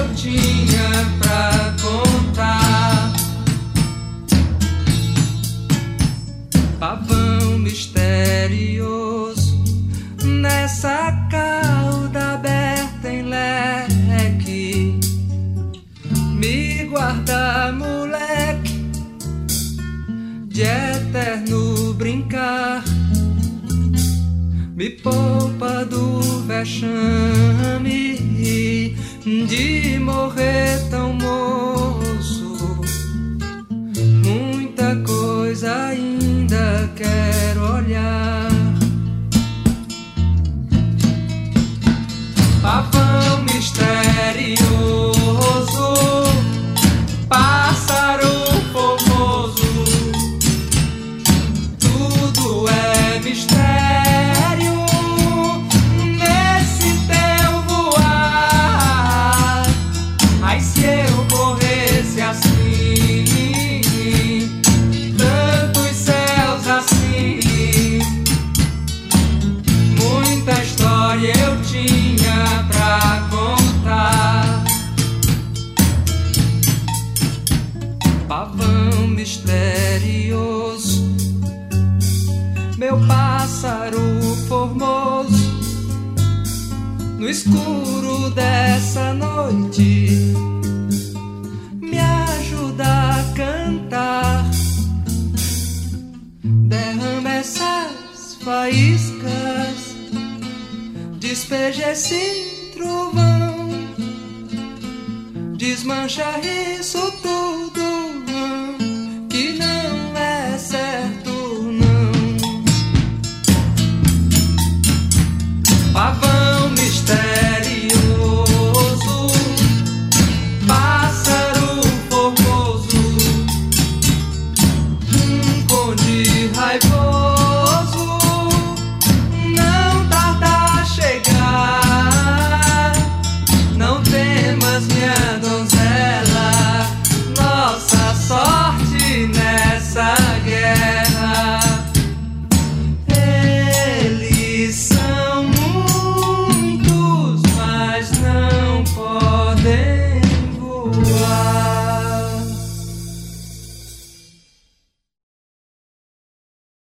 eu tinha pra contar. Pavão misterioso nessa cauda aberta em leque, me guarda, moleque, de eterno brincar, me poupa do vexame de morrer tão moço. Muita coisa ainda quero olhar. Pavão misterioso, pássaro formoso, tudo é mistério nesse teu voar. Ai, se eu corresse assim, tantos céus assim, muita história eu tinha pra contar. Pavão misterioso, meu pássaro formoso, no escuro dessa noite, me ajuda a cantar. Derrama essas faíscas, despeja esse trovão, desmancha isso tudo